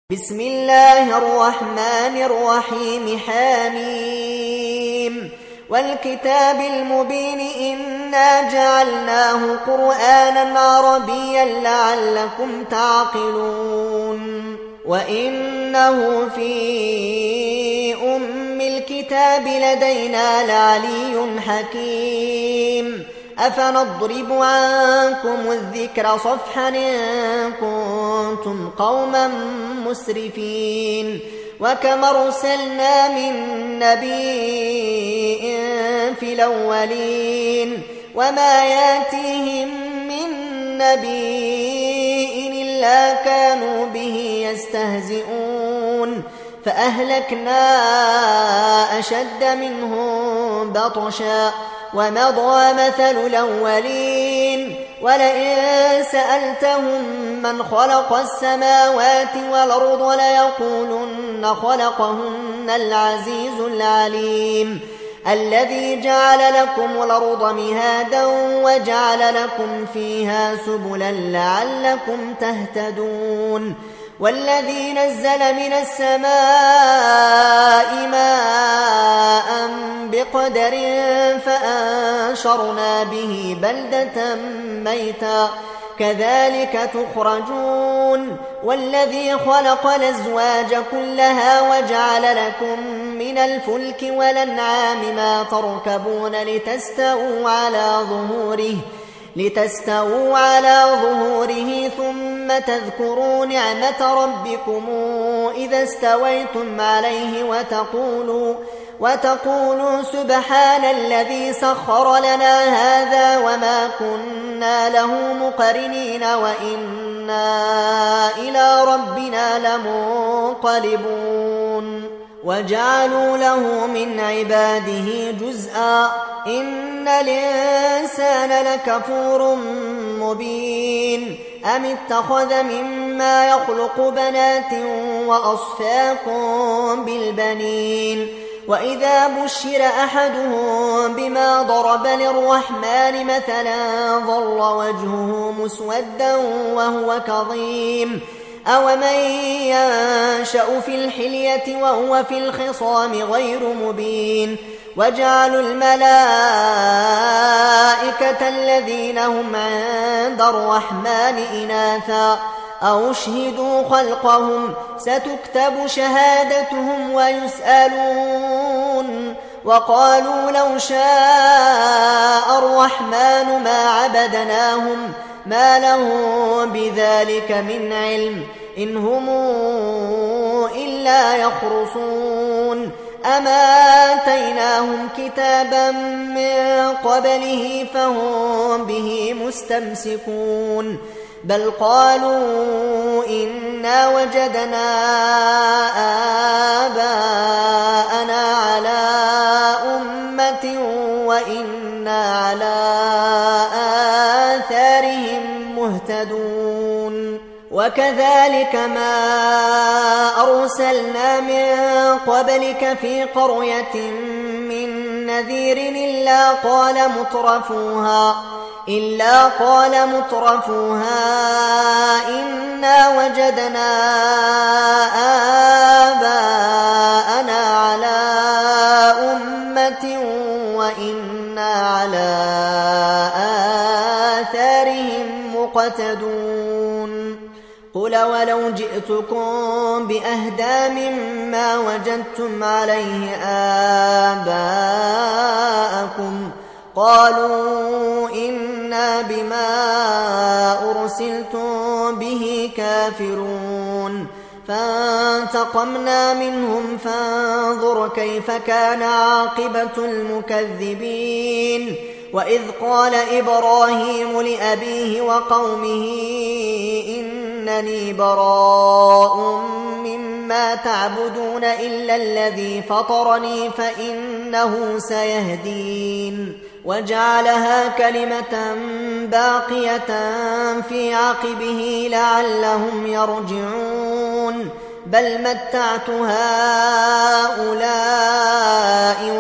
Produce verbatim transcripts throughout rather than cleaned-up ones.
بسم الله الرحمن الرحيم حميم والكتاب المبين إنا جعلناه قرآنا عربيا لعلكم تعقلون وإنه في أم الكتاب لدينا لعلي حكيم أفنضرب عنكم الذكر صفحا إن كنتم قوما مسرفين وكم أرسلنا من نبي في الأولين وما ياتيهم من نبي إلا كانوا به يستهزئون فأهلكنا أشد منهم بطشا ومضى مثل الأولين ولئن سألتهم من خلق السماوات والأرض ليقولن خلقهن العزيز العليم الذي جعل لكم الأرض مهادا وجعل لكم فيها سبلا لعلكم تهتدون والذي نزل من السماء ماء بقدر فأنشرنا به بلدة ميتا كذلك تخرجون والذي خلق الأزواج كلها وجعل لكم من الفلك والأنعام ما تركبون لتستووا على ظهوره لتستووا على ظهوره ثم تذكروا نعمة ربكم إذا استويتم عليه وتقولوا, وتقولوا سبحان الذي سخر لنا هذا وما كنا له مقرنين وإنا إلى ربنا لمنقلبون وجعلوا له من عباده جزءا إن الإنسان لكفور مبين أم اتخذ مما يخلق بنات وأصفاكم بالبنين وإذا بشر أحدهم بما ضرب للرحمن مثلا ظل وجهه مسودا وهو كظيم أومن ينشأ في الحلية وهو في الخصام غير مبين وجعلوا الملائكة الذين هم عند الرحمن إناثا أو شهدوا خلقهم ستكتب شهادتهم ويسألون وقالوا لو شاء الرحمن ما عبدناهم ما لهم بذلك من علم إن هم إلا يخرصون أما آتيناهم كتابا من قبله فهم به مستمسكون بل قالوا إنا وجدنا آباءنا على أمة وإنا على آثارهم مهتدون وكذلك ما أرسلنا من قبلك في قرية من نذير إلا قال مترفوها إلا قال مترفوها إنا وجدنا آباءنا على أمة وإنا على آثارهم مقتدون قل ولو جئتكم بأهدى مما وجدتم عليه آباءكم قالوا إنا بما أرسلتم به كافرون فانتقمنا منهم فانظر كيف كان عاقبة المكذبين وإذ قال إبراهيم لأبيه وقومه إنني براء مما تعبدون إلا الذي فطرني فإنه سيهدين وجعلها كلمة باقية في عقبه لعلهم يرجعون بل متعت هؤلاء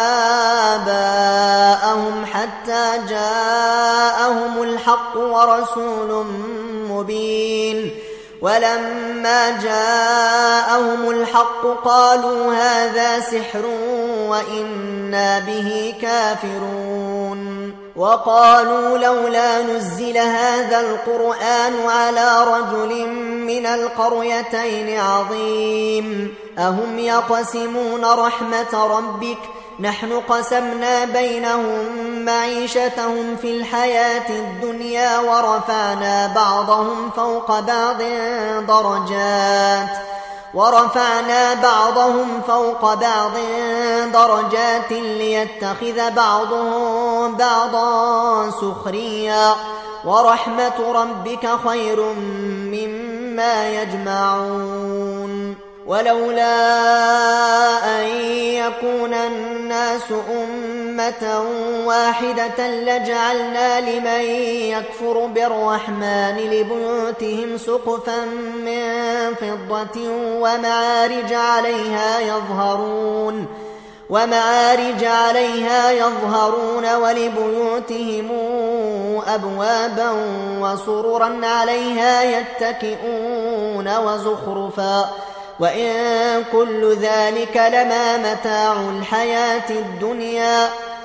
وآباءهم حتى جاءهم الحق ورسول مبين ولما جاءهم الحق قالوا هذا سحر وإنا به كافرون وقالوا لولا نزل هذا القرآن على رجل من القريتين عظيم أهم يقسمون رحمة ربك نحن قسمنا بينهم معيشتهم في الحياة الدنيا ورفعنا بعضهم فوق بعض درجات ورفعنا بعضهم فوق بعض درجات ليتخذ بعضهم بعضا سخريا ورحمة ربك خير مما يجمعون ولولا أن يكون الناس أمة واحدة لجعلنا لمن يكفر بالرحمن لبيوتهم سقفا من فضة ومعارج عليها يظهرون ومعارج عليها يظهرون ولبيوتهم أبوابا وسررا عليها يتكئون وزخرفا وإن كل ذلك لما متاع الحياة الدنيا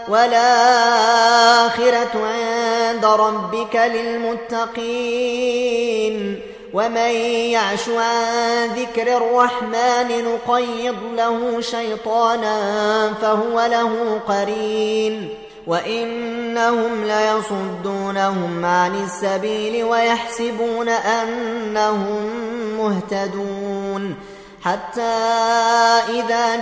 والآخرة عند ربك للمتقين ومن يعش عن ذكر الرحمن نقيض له شيطانا فهو له قرين وإنهم ليصدونهم عن السبيل ويحسبون أنهم مهتدون حتى إذا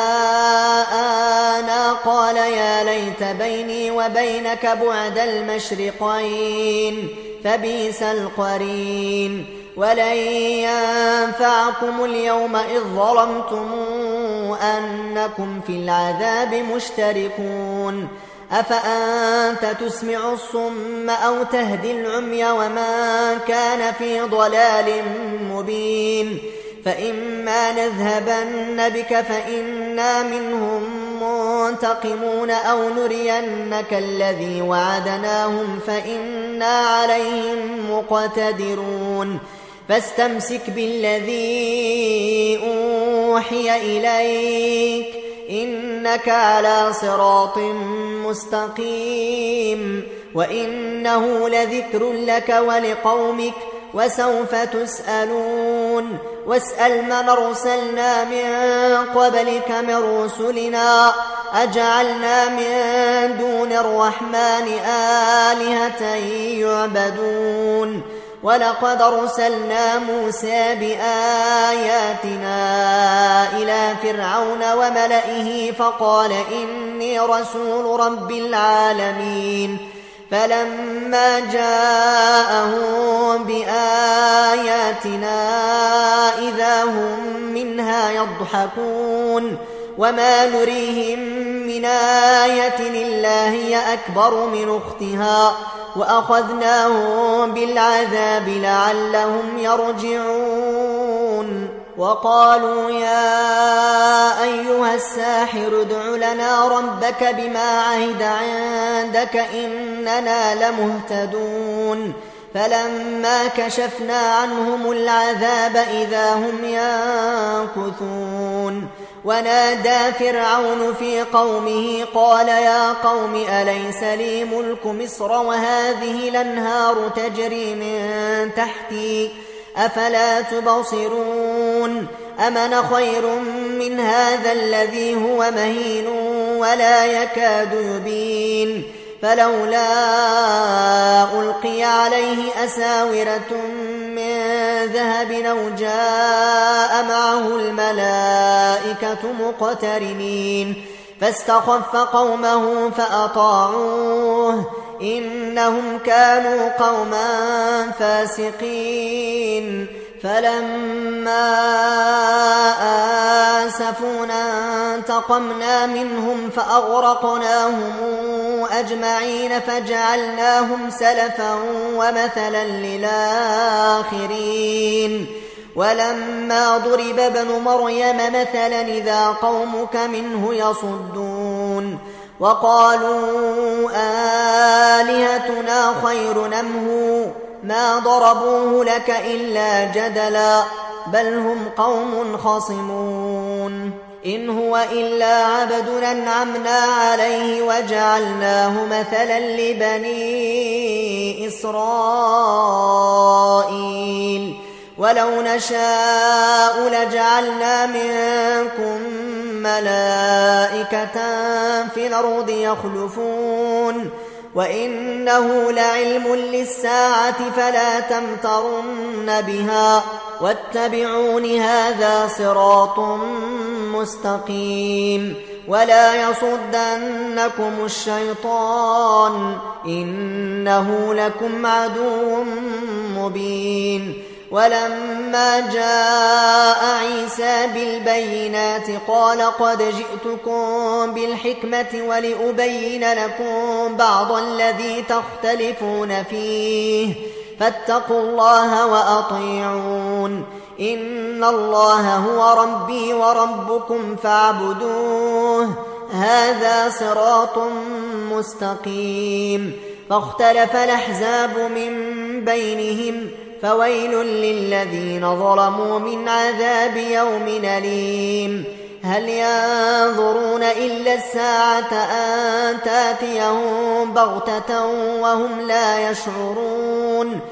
جاءنا قال يا ليت بيني وبينك بعد المشرقين فبئس القرين ولن ينفعكم اليوم إذ ظلمتم أنكم في العذاب مشتركون أفأنت تسمع الصم أو تهدي العمي ومن كان في ضلال مبين فإما نذهبن بك فإنا منهم منتقمون أو نرينك الذي وعدناهم فإنا عليهم مقتدرون فاستمسك بالذي أوحي إليك إنك على صراط مستقيم وإنه لذكر لك ولقومك وسوف تسألون واسأل من أرسلنا من قبلك من رسلنا أجعلنا من دون الرحمن آلهة يعبدون ولقد أرسلنا موسى بآياتنا إلى فرعون وملئه فقال إني رسول رب العالمين فلما جاءهم بآياتنا إذا هم منها يضحكون وما نريهم من آية إلا هي أكبر من أختها وأخذناهم بالعذاب لعلهم يرجعون وقالوا يا أيها الساحر ادع لنا ربك بما عهد عندك إننا لمهتدون فلما كشفنا عنهم العذاب إذا هم ينكثون ونادى فرعون في قومه قال يا قوم أليس لي ملك مصر وهذه الأنهار تجري من تحتي أفلا تبصرون أمن خير من هذا الذي هو مهين ولا يكاد يبين فلولا ألقي عليه أساورة من ذهب أو جاء معه الملائكة مقترنين فاستخف قومه فأطاعوه إنهم كانوا قوما فاسقين فلما آسفونا انتقمنا منهم فأغرقناهم أجمعين فجعلناهم سلفا ومثلا للآخرين ولما ضرب ابن مريم مثلا إذا قومك منه يصدون وقالوا آلهتنا خير أم هو ما ضربوه لك إلا جدلا بل هم قوم خصمون إن هو إلا عبد أنعمنا عليه وجعلناه مثلا لبني إسرائيل ولو نشاء لجعلنا منكم ملائكة في الأرض يخلفون وإنه لعلم للساعة فلا تمترن بها واتبعون هذا صراط مستقيم ولا يصدنكم الشيطان إنه لكم عدو مبين ولما جاء عيسى بالبينات قال قد جئتكم بالحكمة ولأبين لكم بعض الذي تختلفون فيه فاتقوا الله وأطيعون إن الله هو ربي وربكم فاعبدوه هذا صراط مستقيم فاختلف الأحزاب من بينهم فويل للذين ظلموا من عذاب يوم أليم هل ينظرون إلا الساعة أن تأتيهم بغتة وهم لا يشعرون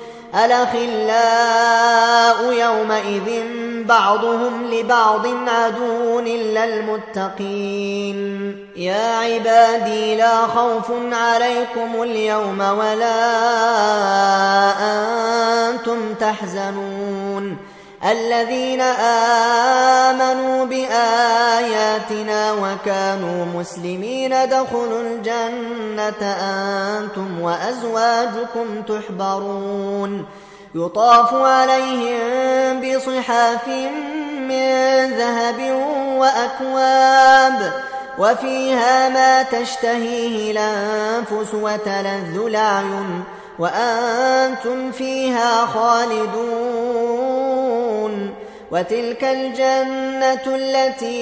الأخلاء يومئذ بعضهم لبعض عدو إلا المتقين يا عبادي لا خوف عليكم اليوم ولا أنتم تحزنون الذين آمنوا بآياتنا وكانوا مسلمين ادخلوا الجنة أنتم وأزواجكم تحبرون يطاف عليهم بصحاف من ذهب وأكواب وفيها ما تشتهيه الأنفس وتلذ الأعين وأنتم فيها خالدون وتلك الجنة التي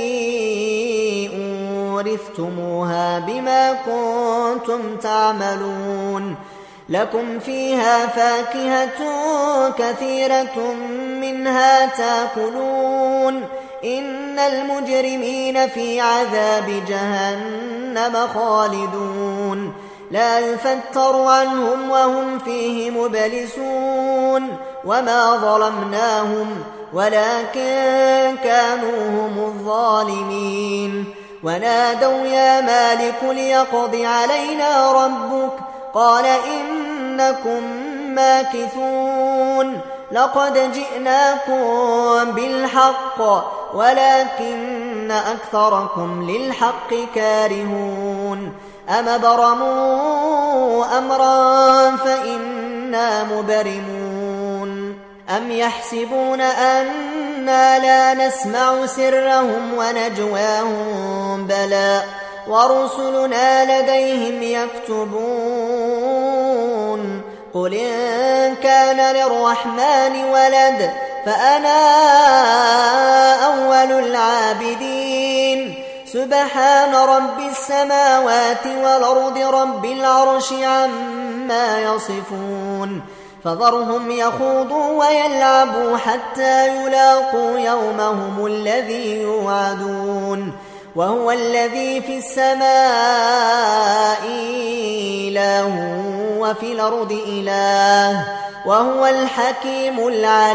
أورثتموها بما كنتم تعملون لكم فيها فاكهة كثيرة منها تأكلون إن المجرمين في عذاب جهنم خالدون لا يفتر عنهم وهم فيه مبلسون وما ظلمناهم ولكن كانوا هم الظالمين ونادوا يا مالك ليقض علينا ربك قال إنكم ماكثون لقد جئناكم بالحق ولكن أكثركم للحق كارهون أم برموا أمرا فإنا مبرمون أم يحسبون أنا لا نسمع سرهم ونجواهم بلى ورسلنا لديهم يكتبون قل إن كان للرحمن ولد فأنا أول العابدين سبحان رب السماوات والأرض رب العرش عما يصفون فذرهم يخوضوا ويلعبوا حتى يلاقوا يومهم الذي يوعدون وهو الذي في السماء إله وفي الأرض إله وهو الحكيم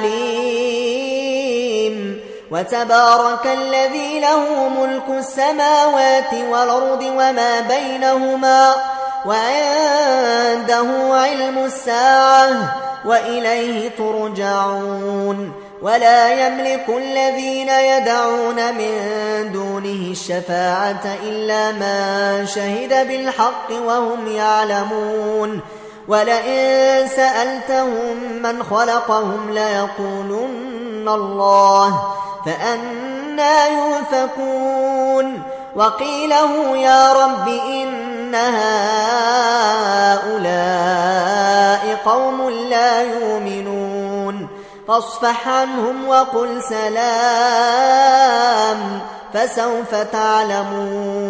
العليم وتبارك الذي له ملك السماوات والأرض وما بينهما وعنده علم الساعة وإليه ترجعون ولا يملك الذين يدعون من دونه الشفاعة إلا من شهد بالحق وهم يعلمون ولئن سألتهم من خلقهم ليقولن الله فأنى يؤفكون وقيله يا رب إن هؤلاء قوم لا يؤمنون فاصفح عنهم وقل سلام فسوف تعلمون